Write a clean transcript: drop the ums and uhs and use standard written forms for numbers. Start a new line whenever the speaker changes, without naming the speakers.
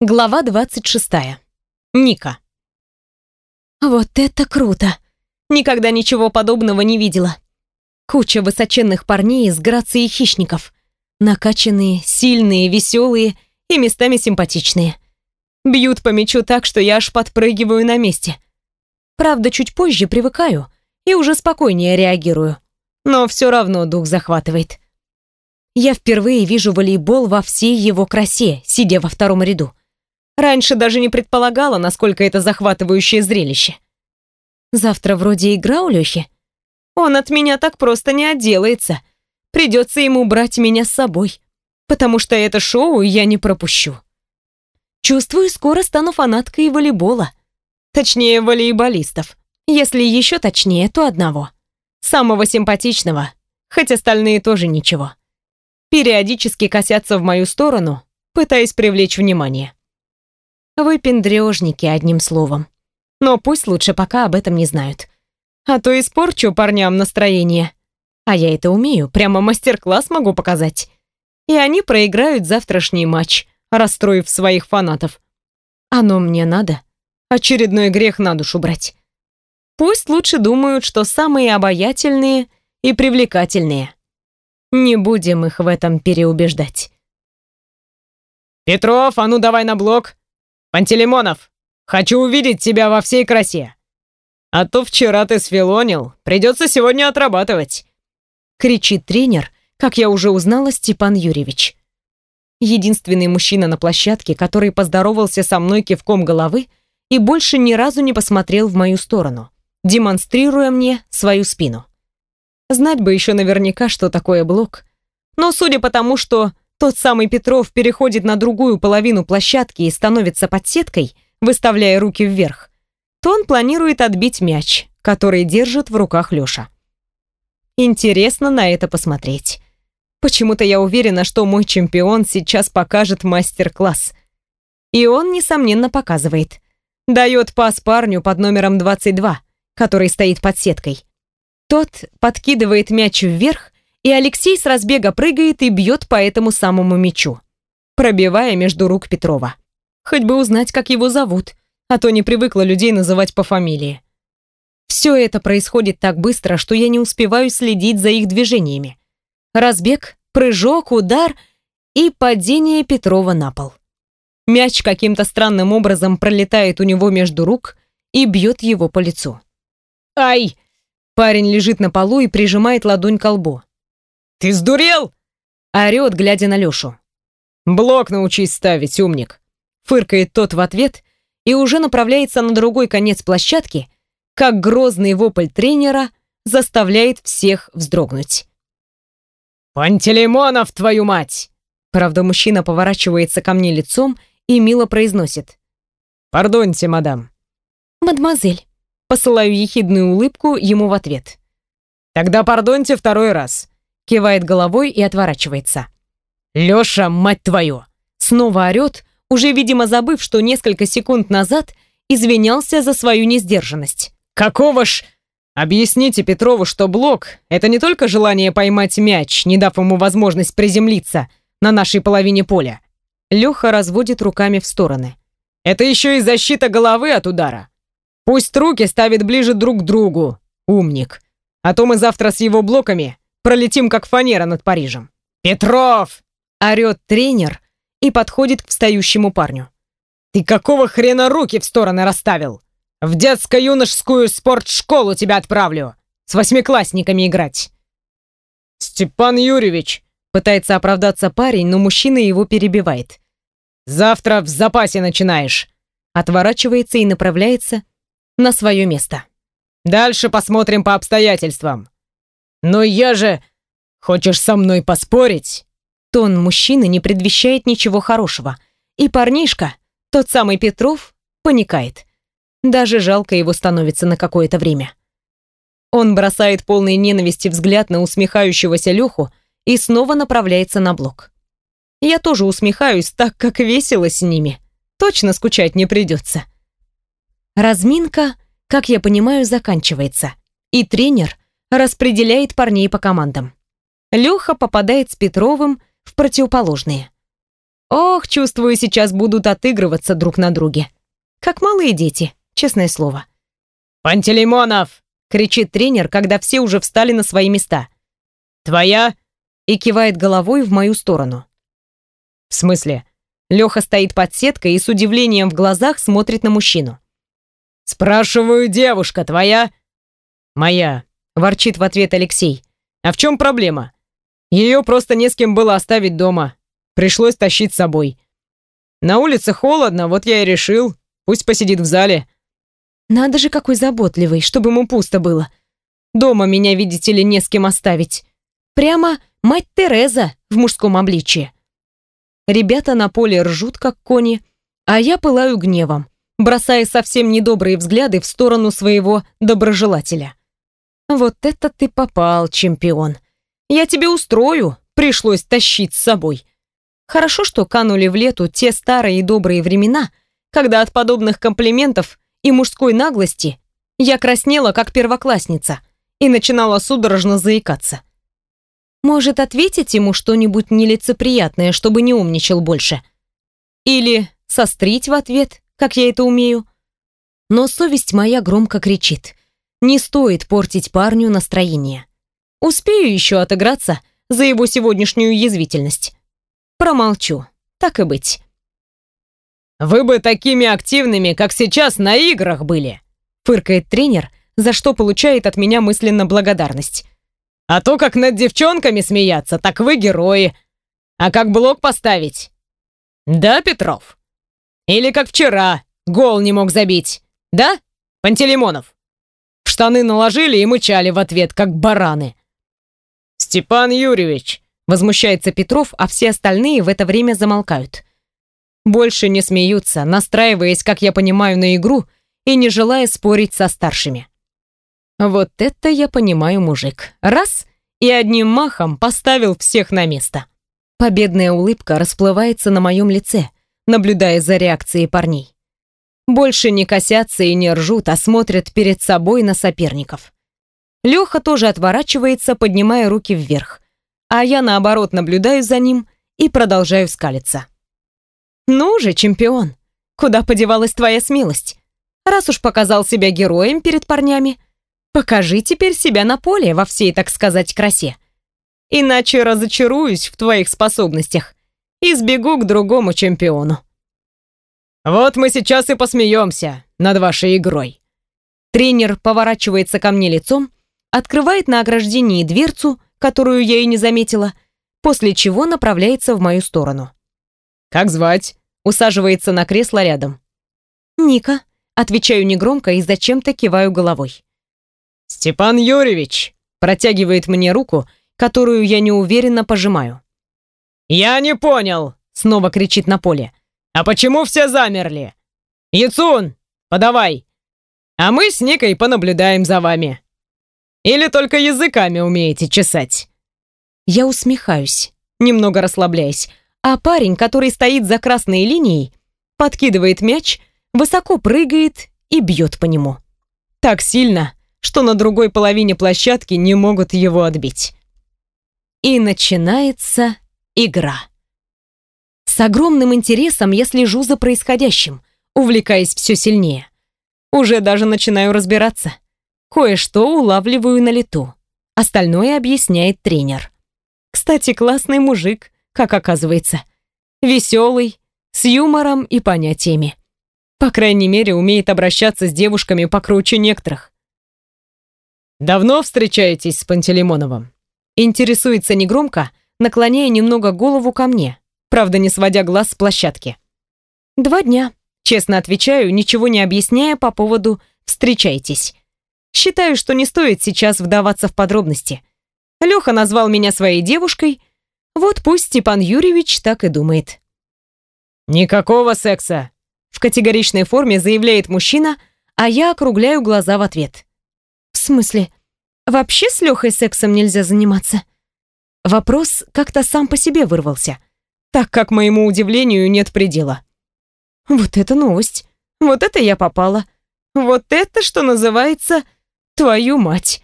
Глава 26. Ника. Вот это круто! Никогда ничего подобного не видела. Куча высоченных парней с грацией хищников. Накачанные, сильные, веселые и местами симпатичные. Бьют по мячу так, что я аж подпрыгиваю на месте. Правда, чуть позже привыкаю и уже спокойнее реагирую. Но все равно дух захватывает. Я впервые вижу волейбол во всей его красе, сидя во втором ряду. Раньше даже не предполагала, насколько это захватывающее зрелище. Завтра вроде игра у Лёхи. Он от меня так просто не отделается. Придется ему брать меня с собой, потому что это шоу я не пропущу. Чувствую, скоро стану фанаткой волейбола. Точнее, волейболистов. Если еще точнее, то одного. Самого симпатичного, хоть остальные тоже ничего. Периодически косятся в мою сторону, пытаясь привлечь внимание. Выпендрежники, одним словом. Но пусть лучше пока об этом не знают. А то испорчу парням настроение. А я это умею, прямо мастер-класс могу показать. И они проиграют завтрашний матч, расстроив своих фанатов. Оно мне надо. Очередной грех на душу брать. Пусть лучше думают, что самые обаятельные и привлекательные. Не будем их в этом переубеждать.
«Петров, а ну давай на блок! Пантелеймонов, хочу увидеть тебя во всей красе! А то вчера ты сфилонил, придется сегодня отрабатывать!»
Кричит тренер, как я уже узнала, Степан Юрьевич. Единственный мужчина на площадке, который поздоровался со мной кивком головы и больше ни разу не посмотрел в мою сторону, демонстрируя мне свою спину. Знать бы еще наверняка, что такое блок. Но судя по тому, что тот самый Петров переходит на другую половину площадки и становится под сеткой, выставляя руки вверх, то он планирует отбить мяч, который держит в руках Лёша. Интересно на это посмотреть. Почему-то я уверена, что мой чемпион сейчас покажет мастер-класс. И он, несомненно, показывает. Дает пас парню под номером 22, который стоит под сеткой. Тот подкидывает мяч вверх, и Алексей с разбега прыгает и бьет по этому самому мячу, пробивая между рук Петрова. Хоть бы узнать, как его зовут, а то не привыкла людей называть по фамилии. Все это происходит так быстро, что я не успеваю следить за их движениями. Разбег, прыжок, удар и падение Петрова на пол. Мяч каким-то странным образом пролетает у него между рук и бьет его по лицу. «Ай!» Парень лежит на полу и прижимает ладонь к лбу.
«Ты сдурел?»
Орет, глядя на Лёшу.
«Блок научись ставить, умник!»
Фыркает тот в ответ и уже направляется на другой конец площадки, как грозный вопль тренера заставляет всех вздрогнуть.
«Пантелеймонов, твою мать!»
Правда, мужчина поворачивается ко мне лицом и мило произносит.
«Пардоньте, мадам».
«Мадемуазель». Посылаю ехидную улыбку ему в ответ.
«Тогда пардоньте второй раз»,
кивает головой и отворачивается.
«Лёша, мать твою!»
Снова орёт, уже, видимо, забыв, что несколько секунд назад извинялся за свою несдержанность.
«Какого ж...» «Объясните Петрову, что блок — это не только желание поймать мяч, не дав ему возможность приземлиться на нашей половине поля».
Лёха разводит руками в стороны.
«Это еще и защита головы от удара. Пусть руки ставит ближе друг к другу, умник. А то мы завтра с его блоками пролетим, как фанера над Парижем». «Петров!» —
орёт тренер и подходит к встающему парню.
«Ты какого хрена руки в стороны расставил? В детско-юношескую спортшколу тебя отправлю. С 8-классниками играть». «Степан Юрьевич!» — пытается оправдаться парень, но мужчина его перебивает. «Завтра в запасе начинаешь».
Отворачивается и направляется на свое место.
«Дальше посмотрим по обстоятельствам». «Но я же... Хочешь со мной поспорить?»
Тон мужчины не предвещает ничего хорошего. И парнишка, тот самый Петров, паникает. Даже жалко его становится на какое-то время. Он бросает полный ненависти взгляд на усмехающегося Леху и снова направляется на блок. Я тоже усмехаюсь, так как весело с ними. Точно скучать не придется. Разминка, как я понимаю, заканчивается. И тренер распределяет парней по командам. Леха попадает с Петровым в противоположные. Ох, чувствую, сейчас будут отыгрываться друг на друге. Как малые дети, честное слово.
«Пантелеймонов!» — кричит тренер, когда все уже встали на свои места. «Твоя?» — и кивает головой в мою сторону. «В смысле?» Леха стоит под сеткой и с удивлением в глазах смотрит на мужчину. «Спрашиваю, девушка твоя?» «Моя», — ворчит в ответ Алексей. «А в чем проблема? Ее просто не с кем было оставить дома. Пришлось тащить с собой. На улице холодно, вот я и решил. Пусть посидит в зале».
Надо же, какой заботливый, чтобы ему пусто было. Дома меня, видите ли, не с кем оставить. Прямо мать Тереза в мужском обличье. Ребята на поле ржут, как кони, а я пылаю гневом, бросая совсем недобрые взгляды в сторону своего доброжелателя. Вот это ты попал, чемпион. Я тебе устрою, пришлось тащить с собой. Хорошо, что канули в лету те старые и добрые времена, когда от подобных комплиментов и мужской наглости я краснела, как первоклассница, и начинала судорожно заикаться. Может, ответить ему что-нибудь нелицеприятное, чтобы не умничал больше? Или сострить в ответ, как я это умею? Но совесть моя громко кричит. Не стоит портить парню настроение. Успею еще отыграться за его сегодняшнюю язвительность. Промолчу, так и быть.
«Вы бы такими активными, как сейчас, на играх были!»
Фыркает тренер, за что получает от меня мысленно благодарность.
«А то, как над девчонками смеяться, так вы герои. А как блок поставить? Да, Петров? Или как вчера, гол не мог забить? Да, Пантелеймонов? В штаны наложили и мычали в ответ, как бараны». «Степан Юрьевич!» — возмущается Петров, а все остальные в это время замолкают. Больше не смеются, настраиваясь, как я понимаю, на игру и не желая спорить со старшими. Вот это я понимаю, мужик. Раз — и одним махом поставил всех на место. Победная улыбка расплывается на моем лице, наблюдая за реакцией парней. Больше не косятся и не ржут, а смотрят перед собой на соперников. Леха тоже отворачивается, поднимая руки вверх, а я, наоборот, наблюдаю за ним и продолжаю скалиться. «Ну же, чемпион, куда подевалась твоя смелость? Раз уж показал себя героем перед парнями, покажи теперь себя на поле во всей, так сказать, красе. Иначе разочаруюсь в твоих способностях и сбегу к другому чемпиону». «Вот мы сейчас и посмеемся над вашей игрой».
Тренер поворачивается ко мне лицом, открывает на ограждении дверцу, которую я и не заметила, после чего направляется в мою сторону.
«Как звать?» — усаживается на кресло рядом.
«Ника», — отвечаю негромко и зачем-то киваю головой.
«Степан Юрьевич!» — протягивает мне руку, которую я неуверенно пожимаю. «Я не понял!» — снова кричит на поле. «А почему все замерли? Яцун, подавай! А мы с Никой понаблюдаем за вами. Или только языками умеете чесать?»
Я усмехаюсь, немного расслабляясь, а парень, который стоит за красной линией, подкидывает мяч, высоко прыгает и бьет по нему. Так сильно, что на другой половине площадки не могут его отбить. И начинается игра. С огромным интересом я слежу за происходящим, увлекаясь все сильнее. Уже даже начинаю разбираться. Кое-что улавливаю на лету. Остальное объясняет тренер. Кстати, классный мужик, как оказывается. Веселый, с юмором и понятиями. По крайней мере, умеет обращаться с девушками покруче некоторых.
«Давно встречаетесь с Пантелеймоновым?»
Интересуется негромко, наклоняя немного голову ко мне, правда, не сводя глаз с площадки. 2 дня, честно отвечаю, ничего не объясняя по поводу «встречайтесь». Считаю, что не стоит сейчас вдаваться в подробности. Леха назвал меня своей девушкой, вот пусть Степан Юрьевич так и думает.
«Никакого секса!»
В категоричной форме заявляет мужчина, а я округляю глаза в ответ. В смысле, вообще с Лехой сексом нельзя заниматься? Вопрос как-то сам по себе вырвался, так как моему удивлению нет предела. Вот это новость, вот это я попала, вот это, что называется, твою мать.